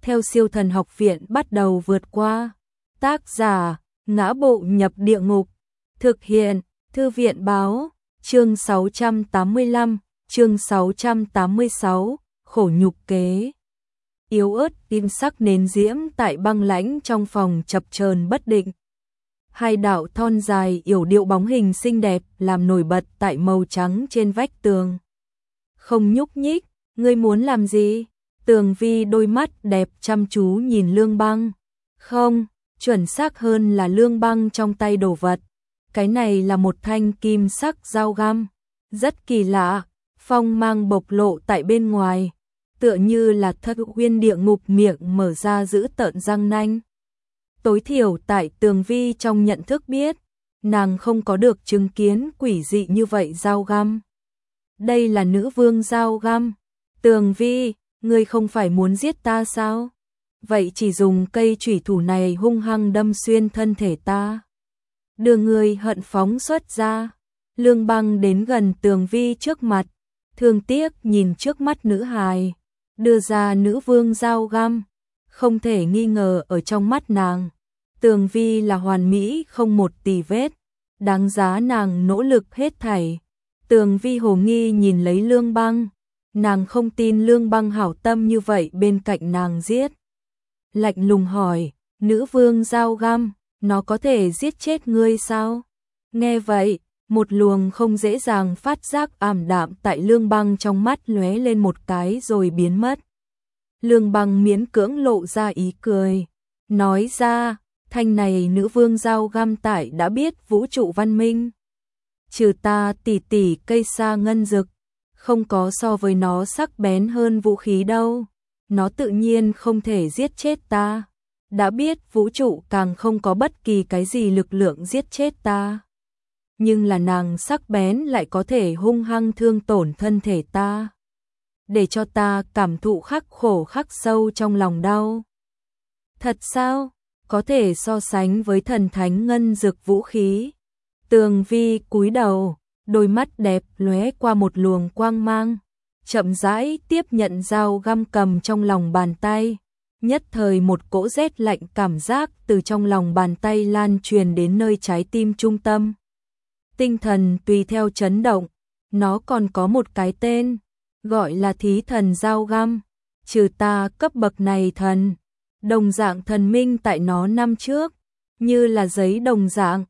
theo Siêu Thần Học Viện bắt đầu vượt qua. Tác giả: Ngã Bộ Nhập Địa Ngục. Thực hiện: Thư viện báo. Chương 685, chương 686, khổ nhục kế. Yếu ớt tim sắc nến diễm tại băng lãnh trong phòng chập chờn bất định. Hai đạo thon dài yểu điệu bóng hình xinh đẹp làm nổi bật tại màu trắng trên vách tường. Không nhúc nhích, ngươi muốn làm gì? Tường Vi đôi mắt đẹp chăm chú nhìn Lương Băng. Không, chuẩn xác hơn là Lương Băng trong tay đồ vật. Cái này là một thanh kim sắc dao găm. Rất kỳ lạ, phong mang bộc lộ tại bên ngoài. Tựa như là Thất Uyên địa ngục miệng mở ra giữ tợn răng nanh. Tối thiểu tại Tường Vi trong nhận thức biết, nàng không có được chứng kiến quỷ dị như vậy dao găm. Đây là nữ vương dao găm. Tường Vi, ngươi không phải muốn giết ta sao? Vậy chỉ dùng cây chủy thủ này hung hăng đâm xuyên thân thể ta. Đưa ngươi hận phóng xuất ra. Lương Băng đến gần Tường Vi trước mặt, thương tiếc nhìn trước mắt nữ hài, đưa ra nữ vương dao găm. Không thể nghi ngờ ở trong mắt nàng, Tường Vi là hoàn mỹ không một tì vết, đáng giá nàng nỗ lực hết thảy. Tường Vi hồ nghi nhìn lấy Lương Băng, nàng không tin Lương Băng hảo tâm như vậy bên cạnh nàng giết. Lạnh lùng hỏi, nữ vương dao găm, nó có thể giết chết ngươi sao? Nghe vậy, một luồng không dễ dàng phát giác ảm đạm tại Lương Băng trong mắt lóe lên một cái rồi biến mất. Lương Băng miễn cưỡng lộ ra ý cười, nói ra, thanh này nữ vương dao găm tại đã biết vũ trụ văn minh. Trừ ta tỷ tỷ cây sa ngân dực, không có so với nó sắc bén hơn vũ khí đâu. Nó tự nhiên không thể giết chết ta. Đã biết vũ trụ càng không có bất kỳ cái gì lực lượng giết chết ta. Nhưng là nàng sắc bén lại có thể hung hăng thương tổn thân thể ta, để cho ta cảm thụ khắc khổ khắc sâu trong lòng đau. Thật sao? Có thể so sánh với thần thánh ngân dực vũ khí. Tường Vi cúi đầu, đôi mắt đẹp lóe qua một luồng quang mang, chậm rãi tiếp nhận dao găm cầm trong lòng bàn tay. Nhất thời một cỗ rét lạnh cảm giác từ trong lòng bàn tay lan truyền đến nơi trái tim trung tâm. Tinh thần tùy theo chấn động, nó còn có một cái tên, gọi là thí thần dao găm. Trừ ta cấp bậc này thần, đồng dạng thần minh tại nó năm trước, như là giấy đồng dạng.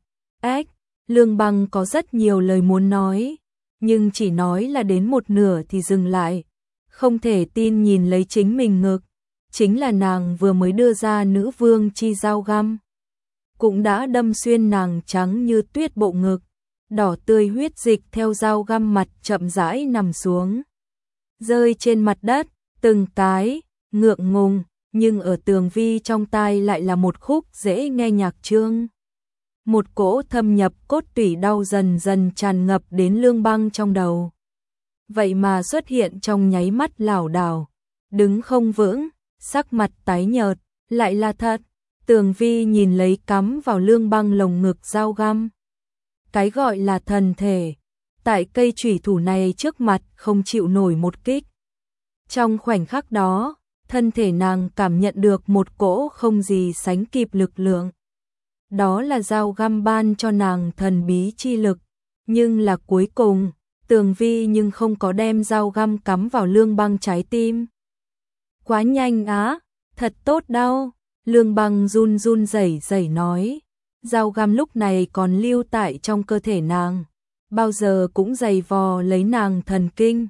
Lương Băng có rất nhiều lời muốn nói, nhưng chỉ nói là đến một nửa thì dừng lại. Không thể tin nhìn lấy chính mình ngực, chính là nàng vừa mới đưa ra nữ vương chi dao găm, cũng đã đâm xuyên nàng trắng như tuyết bộ ngực. Đỏ tươi huyết dịch theo dao găm mặt chậm rãi nằm xuống, rơi trên mặt đất, từng cái, ngượng ngùng, nhưng ở Tường Vi trong tai lại là một khúc dễ nghe nhạc chương. Một cỗ thâm nhập cốt tủy đau dần dần tràn ngập đến Lương Băng trong đầu. Vậy mà xuất hiện trong nháy mắt lảo đảo, đứng không vững, sắc mặt tái nhợt, lại là thật. Tường Vi nhìn lấy cắm vào Lương Băng lồng ngực dao găm. Cái gọi là thần thể, tại cây chủy thủ này trước mặt không chịu nổi một kích. Trong khoảnh khắc đó, thân thể nàng cảm nhận được một cỗ không gì sánh kịp lực lượng. Đó là dao găm ban cho nàng thần bí chi lực, nhưng là cuối cùng, Tường Vi nhưng không có đem dao găm cắm vào Lương Băng trái tim. Quá nhanh á, thật tốt đau. Lương Băng run run rẩy rẩy nói. Dao găm lúc này còn lưu tại trong cơ thể nàng, bao giờ cũng giày vò lấy nàng thần kinh.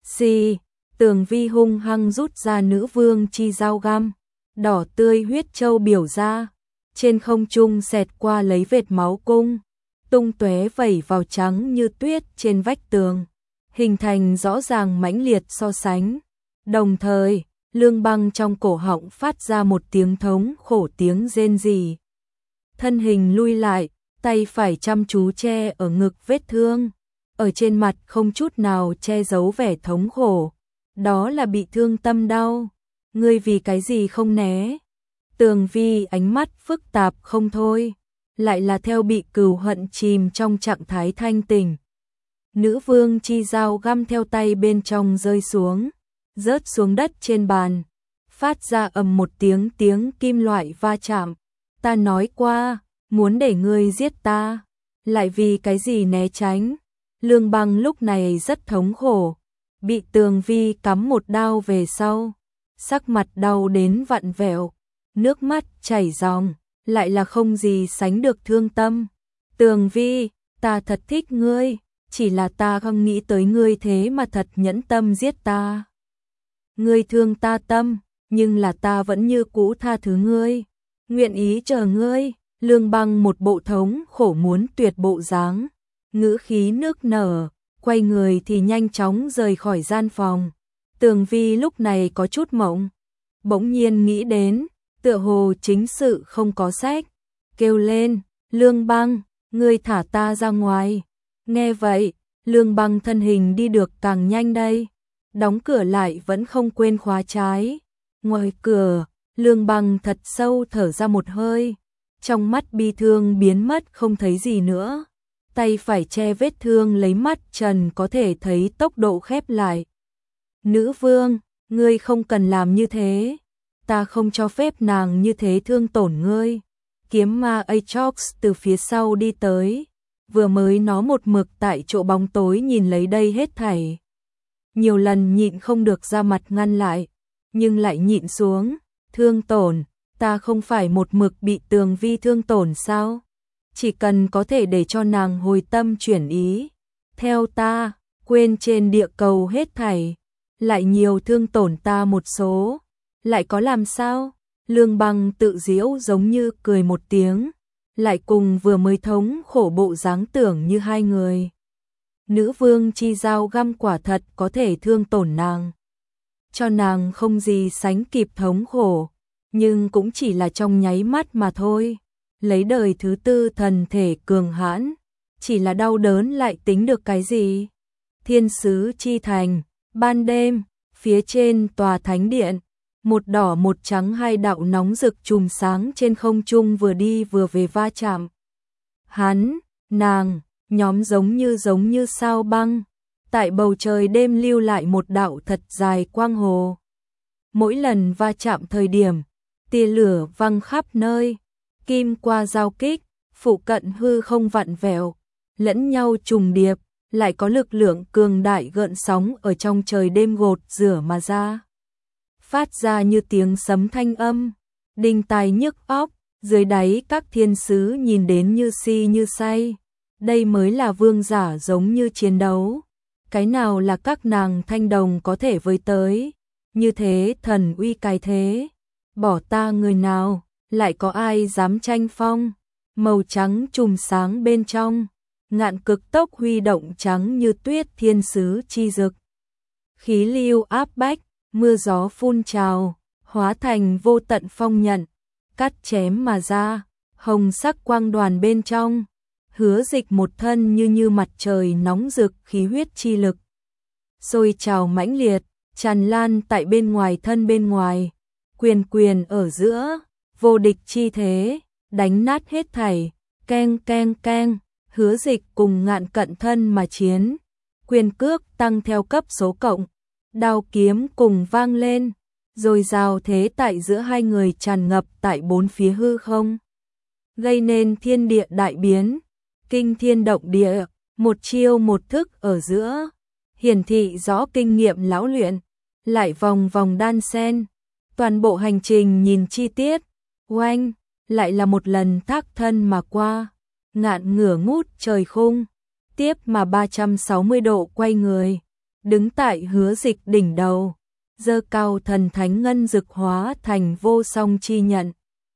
Tường Vi hung hăng rút ra nữ vương chi dao găm, đỏ tươi huyết châu biểu ra, trên không trung xẹt qua lấy vệt máu cung, tung tóe vẩy vào trắng như tuyết trên vách tường, hình thành rõ ràng mãnh liệt so sánh. Đồng thời, Lương Băng trong cổ họng phát ra một tiếng thống khổ tiếng rên rỉ. Thân hình lui lại, tay phải chăm chú che ở ngực vết thương, ở trên mặt không chút nào che giấu vẻ thống khổ. Đó là bị thương tâm đau. Ngươi vì cái gì không né? Tường Vi ánh mắt phức tạp không thôi, lại là theo bị cừu hận chìm trong trạng thái thanh tỉnh. Nữ vương chi dao găm theo tay bên trong rơi xuống, rớt xuống đất trên bàn. phát ra ầm một tiếng, tiếng kim loại va chạm. Ta nói qua, muốn để ngươi giết ta, lại vì cái gì né tránh. Lương Băng lúc này rất thống khổ, bị Tường Vi cắm một đao về sau, sắc mặt đau đến vặn vẹo, nước mắt chảy ròng, lại là không gì sánh được thương tâm. Tường Vi, ta thật thích ngươi, chỉ là ta không nghĩ tới ngươi thế mà thật nhẫn tâm giết ta. Ngươi thương ta tâm, nhưng là ta vẫn như cũ tha thứ ngươi, nguyện ý chờ ngươi. Lương Băng một bộ thống khổ muốn tuyệt bộ dáng, ngữ khí nước nở, quay người thì nhanh chóng rời khỏi gian phòng. Tường Vi lúc này có chút mộng, bỗng nhiên nghĩ đến, tựa hồ chính sự không có sách, kêu lên, Lương Băng, ngươi thả ta ra ngoài. Nghe vậy, Lương Băng thân hình đi được càng nhanh đây, đóng cửa lại vẫn không quên khóa trái. Ngoài cửa, Lương Băng thật sâu thở ra một hơi, trong mắt bi thương biến mất không thấy gì nữa. Tay phải che vết thương lấy mắt trần có thể thấy tốc độ khép lại. Nữ vương, ngươi không cần làm như thế, ta không cho phép nàng như thế thương tổn ngươi. Kiếm ma Aatrox từ phía sau đi tới, vừa mới nó một mực tại chỗ bóng tối nhìn lấy đây hết thảy. Nhiều lần nhịn không được ra mặt ngăn lại, nhưng lại nhịn xuống. Thương tổn, ta không phải một mực bị Tường Vi thương tổn sao? Chỉ cần có thể để cho nàng hồi tâm chuyển ý, theo ta, quên trên địa cầu hết thảy, lại nhiều thương tổn ta một số, lại có làm sao? Lương Băng tự giễu giống như cười một tiếng, lại cùng vừa mới thống khổ bộ dáng tưởng như hai người. Nữ vương chi dao găm quả thật có thể thương tổn nàng, cho nàng không gì sánh kịp thống khổ, nhưng cũng chỉ là trong nháy mắt mà thôi. Lấy đời thứ tư thần thể cường hãn, chỉ là đau đớn lại tính được cái gì? Thiên sứ chi thành, ban đêm, phía trên tòa thánh điện, một đỏ một trắng hai đạo nóng rực chùm sáng trên không trung vừa đi vừa về va chạm. Hắn, nàng, nhóm giống như sao băng, tại bầu trời đêm lưu lại một đạo thật dài quang hồ. Mỗi lần va chạm thời điểm, tia lửa văng khắp nơi, kim qua giao kích, phụ cận hư không vặn vẹo, lẫn nhau trùng điệp, lại có lực lượng cường đại gợn sóng ở trong trời đêm gột rửa mà ra. Phát ra như tiếng sấm thanh âm, đinh tai nhức óc, dưới đáy các thiên sứ nhìn đến như si như say. Đây mới là vương giả giống như chiến đấu. Cái nào là các nàng thanh đồng có thể với tới, như thế thần uy cái thế. Bỏ ta người nào, lại có ai dám tranh phong, màu trắng chùm sáng bên trong, ngạn cực tốc huy động trắng như tuyết thiên sứ chi dực. Khí lưu áp bách, mưa gió phun trào, hóa thành vô tận phong nhận, cắt chém mà ra, hồng sắc quang đoàn bên trong, Hứa Dịch một thân như mặt trời nóng rực khí huyết chi lực. Sôi trào mãnh liệt, tràn lan tại bên ngoài thân bên ngoài, quyền ở giữa, vô địch chi thế, đánh nát hết thảy, keng keng keng, Hứa Dịch cùng ngạn cận thân mà chiến, quyền cước tăng theo cấp số cộng, đao kiếm cùng vang lên, rồi giao thế tại giữa hai người tràn ngập tại bốn phía hư không, gây nên thiên địa đại biến, kinh thiên động địa, một chiêu một thức ở giữa, hiển thị rõ kinh nghiệm lão luyện, lại vòng vòng đan xen, toàn bộ hành trình nhìn chi tiết, oanh, lại là một lần thác thân mà qua, ngạn ngửa ngút trời khung, tiếp mà 360 độ quay người, đứng tại Hứa Dịch đỉnh đầu, giơ cao thần thánh ngân dực hóa thành vô song chi nhận,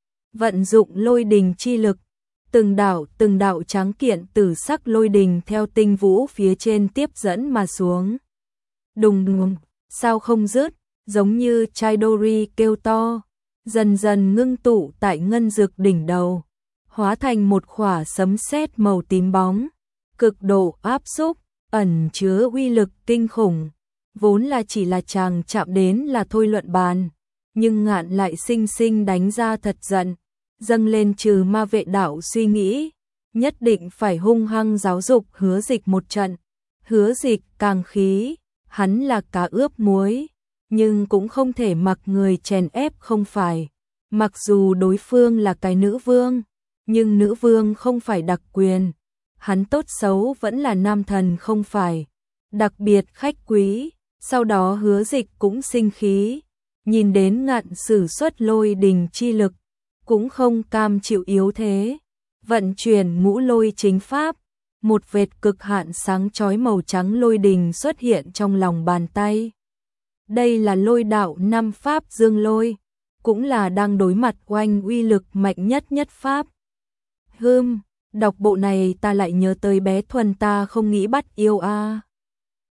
vận dụng lôi đình chi lực, từng đạo trắng kiện tử sắc lôi đình theo tinh vũ phía trên tiếp dẫn mà xuống. Đùng đùng, sao không dứt, giống như Chidori kêu to, dần dần ngưng tụ tại ngân dực đỉnh đầu, hóa thành một khỏa sấm sét màu tím bóng, cực độ áp xúc, ẩn chứa uy lực kinh khủng, vốn là chỉ là chàng chạm đến là thôi luận bàn, nhưng ngạn lại sinh sinh đánh ra thật giận, dâng lên trừ ma vệ đạo suy nghĩ, nhất định phải hung hăng giáo dục Hứa Dịch một trận. Hứa Dịch càng khí, hắn là cá ướp muối, nhưng cũng không thể mặc người chèn ép không phải. Mặc dù đối phương là cái nữ vương, nhưng nữ vương không phải đặc quyền, hắn tốt xấu vẫn là nam thần không phải. Đặc biệt khách quý, sau đó Hứa Dịch cũng sinh khí, nhìn đến Ngạn sử xuất lôi đình chi lực, cũng không cam chịu yếu thế, vận chuyển ngũ lôi chính pháp, một vệt cực hạn sáng chói màu trắng lôi đình xuất hiện trong lòng bàn tay. Đây là lôi đạo năm pháp dương lôi, cũng là đang đối mặt oanh uy lực mạnh nhất pháp. Đọc bộ này ta lại nhớ tới bé Thuần ta không nghĩ bắt yêu a.